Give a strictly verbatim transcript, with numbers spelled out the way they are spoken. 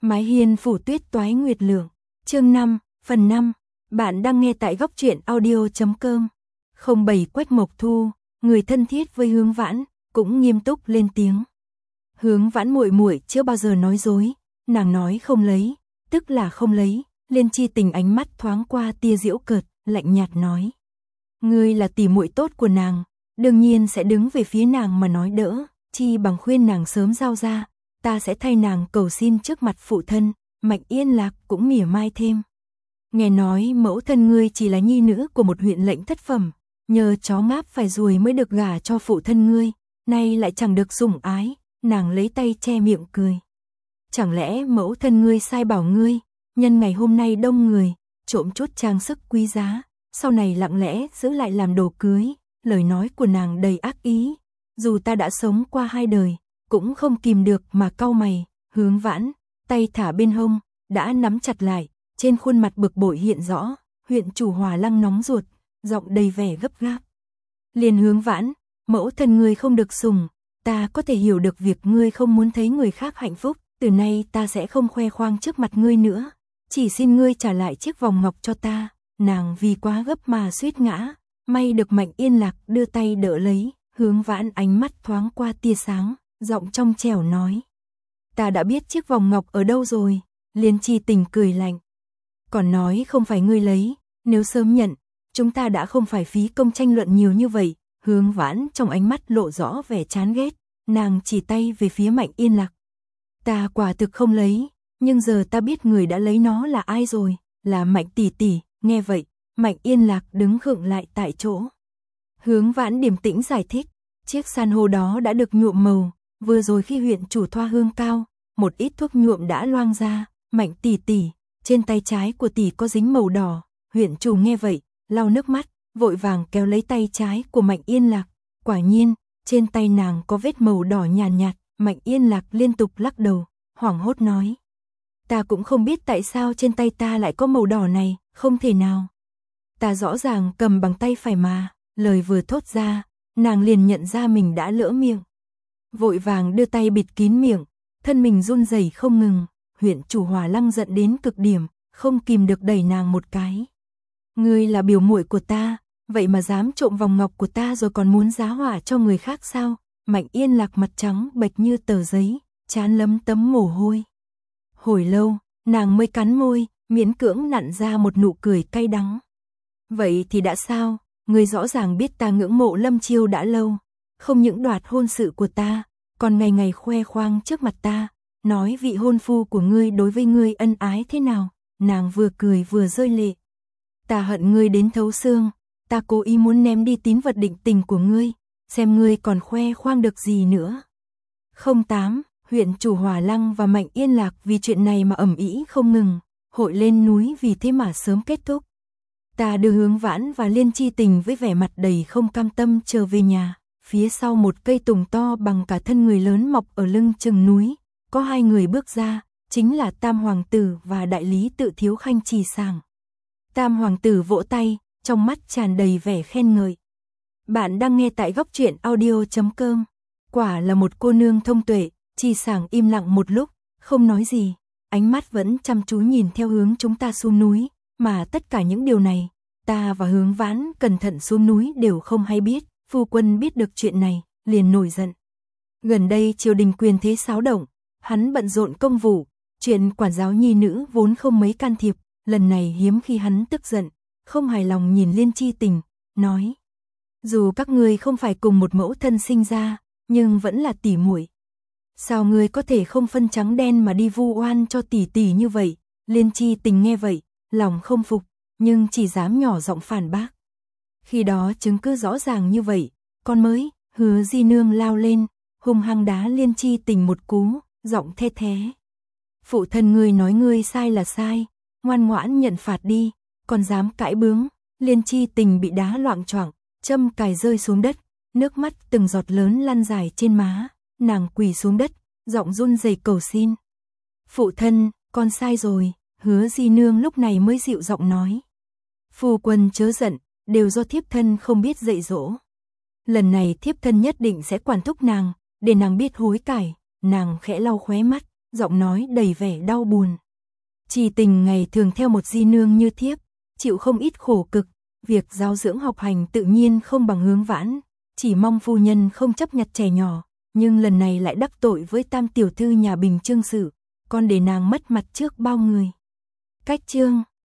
Mái hiên phủ tuyết toái nguyệt lượng, chương năm, phần năm. Bạn đang nghe tại góc truyện audio chấm com. Không bảy Quách Mộc Thu, người thân thiết với Hướng Vãn, cũng nghiêm túc lên tiếng. Hướng Vãn muội muội chưa bao giờ nói dối, nàng nói không lấy, tức là không lấy. Liên Chi Tình ánh mắt thoáng qua tia giễu cợt, lạnh nhạt nói: ngươi là tỷ muội tốt của nàng, đương nhiên sẽ đứng về phía nàng mà nói đỡ, chi bằng khuyên nàng sớm giao ra, ta sẽ thay nàng cầu xin trước mặt phụ thân. Mạnh Yên Lạc cũng mỉa mai thêm: nghe nói mẫu thân ngươi chỉ là nhi nữ của một huyện lệnh thất phẩm, nhờ chó ngáp phải ruồi mới được gả cho phụ thân ngươi, nay lại chẳng được sủng ái. Nàng lấy tay che miệng cười: chẳng lẽ mẫu thân ngươi sai bảo ngươi, nhân ngày hôm nay đông người, trộm chút trang sức quý giá, sau này lặng lẽ giữ lại làm đồ cưới. Lời nói của nàng đầy ác ý, dù ta đã sống qua hai đời, cũng không kìm được mà cau mày. Hướng Vãn, tay thả bên hông, đã nắm chặt lại, trên khuôn mặt bực bội hiện rõ. Huyện chủ Hòa Lăng nóng ruột, giọng đầy vẻ gấp gáp: liền Hướng Vãn, mẫu thân ngươi không được sủng, ta có thể hiểu được việc ngươi không muốn thấy người khác hạnh phúc, từ nay ta sẽ không khoe khoang trước mặt ngươi nữa, chỉ xin ngươi trả lại chiếc vòng ngọc cho ta. Nàng vì quá gấp mà suýt ngã, may được Mạnh Yên Lạc đưa tay đỡ lấy. Hướng Vãn ánh mắt thoáng qua tia sáng, giọng trong trẻo nói: ta đã biết chiếc vòng ngọc ở đâu rồi. Liên Chi Tình cười lạnh: còn nói không phải ngươi lấy, nếu sớm nhận, chúng ta đã không phải phí công tranh luận nhiều như vậy. Hướng Vãn trong ánh mắt lộ rõ vẻ chán ghét, nàng chỉ tay về phía Mạnh Yên Lạc: ta quả thực không lấy, nhưng giờ ta biết người đã lấy nó là ai rồi, là Mạnh tỷ tỷ. Nghe vậy, Mạnh Yên Lạc đứng khựng lại tại chỗ. Hướng Vãn điềm tĩnh giải thích: chiếc san hô đó đã được nhuộm màu, vừa rồi khi huyện chủ thoa hương cao, một ít thuốc nhuộm đã loang ra. Mạnh tỷ tỷ, trên tay trái của tỷ có dính màu đỏ. Huyện chủ nghe vậy, lau nước mắt, vội vàng kéo lấy tay trái của Mạnh Yên Lạc. Quả nhiên, trên tay nàng có vết màu đỏ nhàn nhạt, nhạt. Mạnh Yên Lạc liên tục lắc đầu, hoảng hốt nói: ta cũng không biết tại sao trên tay ta lại có màu đỏ này, không thể nào. Ta rõ ràng cầm bằng tay phải mà. Lời vừa thốt ra, nàng liền nhận ra mình đã lỡ miệng, vội vàng đưa tay bịt kín miệng, thân mình run rẩy không ngừng. Huyện chủ Hòa Lăng giận đến cực điểm, không kìm được đẩy nàng một cái: ngươi là biểu muội của ta, vậy mà dám trộm vòng ngọc của ta rồi còn muốn giá họa cho người khác sao? Mạnh Yên Lạc mặt trắng bệch như tờ giấy, trán lấm tấm mồ hôi. Hồi lâu, nàng mới cắn môi, miễn cưỡng nặn ra một nụ cười cay đắng: vậy thì đã sao? Ngươi rõ ràng biết ta ngưỡng mộ Lâm Chiêu đã lâu, không những đoạt hôn sự của ta, còn ngày ngày khoe khoang trước mặt ta, nói vị hôn phu của ngươi đối với ngươi ân ái thế nào. Nàng vừa cười vừa rơi lệ: ta hận ngươi đến thấu xương, ta cố ý muốn ném đi tín vật định tình của ngươi, xem ngươi còn khoe khoang được gì nữa. Không tám, huyện chủ Hòa Lăng và Mạnh Yên Lạc vì chuyện này mà ầm ĩ không ngừng, hội lên núi vì thế mà sớm kết thúc. Ta đưa Hướng Vãn và Liên Chi Tình với vẻ mặt đầy không cam tâm trở về nhà. Phía sau một cây tùng to bằng cả thân người lớn mọc ở lưng chừng núi, có hai người bước ra, chính là Tam Hoàng tử và đại lý tự Thiếu Khanh Trì Sàng. Tam Hoàng tử vỗ tay, trong mắt tràn đầy vẻ khen ngợi. Bạn đang nghe tại góc truyện audio chấm com. Quả là một cô nương thông tuệ. Trì Sàng im lặng một lúc, không nói gì, ánh mắt vẫn chăm chú nhìn theo hướng chúng ta xuống núi, mà tất cả những điều này, ta và Hướng Vãn cẩn thận xuống núi đều không hay biết. Phu quân biết được chuyện này, liền nổi giận. Gần đây triều đình quyền thế xáo động, hắn bận rộn công vụ, chuyện quản giáo nhi nữ vốn không mấy can thiệp, lần này hiếm khi hắn tức giận, không hài lòng nhìn Liên Chi Tình, nói: dù các ngươi không phải cùng một mẫu thân sinh ra, nhưng vẫn là tỷ muội. Sao ngươi có thể không phân trắng đen mà đi vu oan cho tỷ tỷ như vậy? Liên Chi Tình nghe vậy, lòng không phục, nhưng chỉ dám nhỏ giọng phản bác: khi đó chứng cứ rõ ràng như vậy, con mới. Hứa Di Nương lao lên, hung hăng đá Liên Chi Tình một cú, giọng the thé: phụ thân ngươi nói ngươi sai là sai, ngoan ngoãn nhận phạt đi, còn dám cãi bướng. Liên Chi Tình bị đá loạng choạng, châm cài rơi xuống đất, nước mắt từng giọt lớn lăn dài trên má, nàng quỳ xuống đất, giọng run rẩy cầu xin: phụ thân, con sai rồi. Hứa Di Nương lúc này mới dịu giọng nói: phu quân chớ giận, đều do thiếp thân không biết dạy dỗ. Lần này thiếp thân nhất định sẽ quản thúc nàng, để nàng biết hối cải. Nàng khẽ lau khóe mắt, giọng nói đầy vẻ đau buồn. Trì Tình ngày thường theo một di nương như thiếp, chịu không ít khổ cực, việc giáo dưỡng học hành tự nhiên không bằng Hướng Vãn, chỉ mong phu nhân không chấp nhặt trẻ nhỏ, nhưng lần này lại đắc tội với tam tiểu thư nhà Bình Trương Sự, còn để nàng mất mặt trước bao người. Cách chương